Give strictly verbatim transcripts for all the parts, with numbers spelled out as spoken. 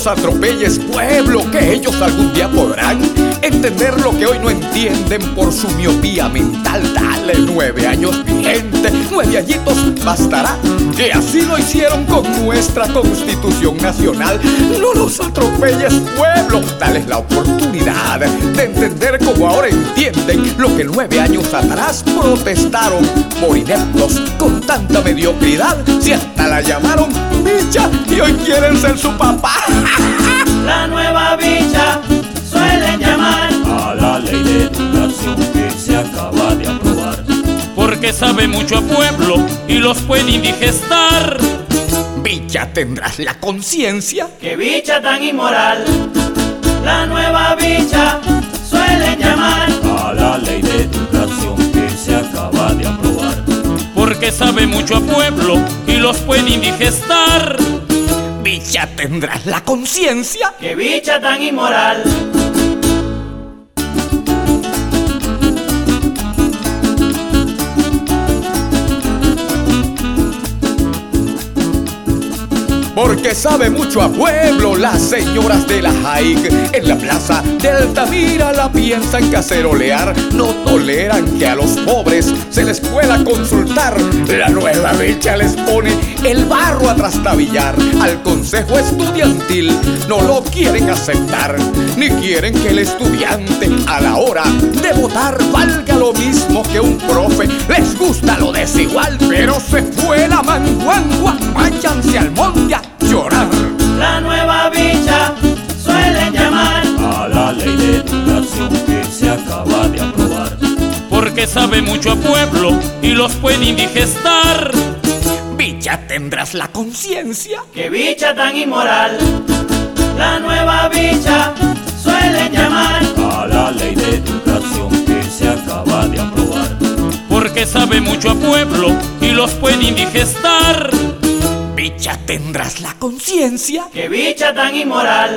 atropelles, pueblo, que ellos algún día podrán entender lo que hoy no entienden por su miopía mental. Dale nueve años, mi gente, nueve añitos bastará. Que así lo hicieron con nuestra Constitución Nacional. No los atropelles, pueblo, dales la oportunidad de entender como ahora entienden lo que nueve años atrás protestaron por ineptos con tanta mediocridad. Si hasta la llamaron bicha y hoy quieren ser su papá. La nueva bicha suelen llamar a la ley de educación que se acaba de aprobar, porque sabe mucho a pueblo y los puede indigestar. Bicha, tendrás la conciencia. ¡Qué bicha tan inmoral! La nueva bicha suelen llamar a la ley de educación que se acaba de aprobar, porque sabe mucho a pueblo y los puede indigestar. Bicha, tendrás la conciencia. ¡Qué bicha tan inmoral! Porque sabe mucho a pueblo las señoras de la Haig. En la plaza de Altamira la piensan cacerolear. No toleran que a los pobres se les pueda consultar. La nueva bicha les pone el barro a trastabillar. Al consejo estudiantil no lo quieren aceptar, ni quieren que el estudiante a la hora de votar valga lo mismo que un profe. Les gusta lo desigual, pero se fue la manguangua. Váyanse al monte a llorar. La nueva bicha suelen llamar a la ley de educación que se acaba de aprobar, porque sabe mucho a pueblo y los puede indigestar. Bicha, tendrás la conciencia. ¡Qué bicha tan inmoral! La nueva bicha suelen llamar a la ley de educación que se acaba de aprobar, porque sabe mucho a pueblo y los puede indigestar. Bicha, tendrás la conciencia. ¡Qué bicha tan inmoral!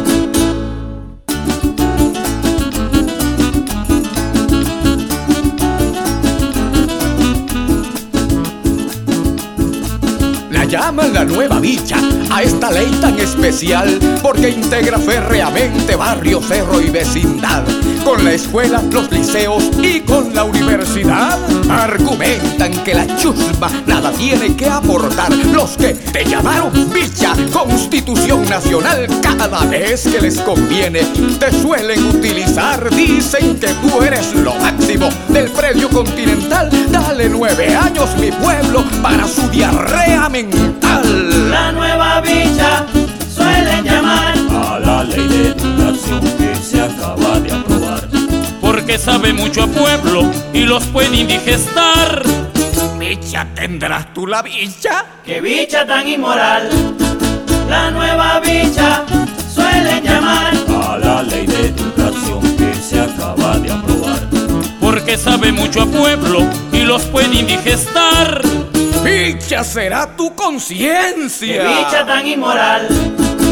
La llaman la nueva bicha a esta ley tan especial, porque integra férreamente barrio, cerro y vecindad. Con la escuela, los liceos y con la universidad. Argumentan que la chusma nada tiene que aportar. Los que te llamaron bicha, Constitución Nacional, cada vez que les conviene te suelen utilizar. Dicen que tú eres lo máximo del predio continental. Dale nueve años, mi pueblo, para su diarrea mental. La nueva bicha suelen llamar a la ley de educación que se acaba de aprobar, porque sabe mucho a pueblo y los puede indigestar. Bicha, tendrás tú la bicha. ¡Qué bicha tan inmoral! La nueva bicha suelen llamar a la ley de educación que se acaba de aprobar, porque sabe mucho a pueblo y los puede indigestar. Bicha será tu conciencia. ¡Qué bicha tan inmoral!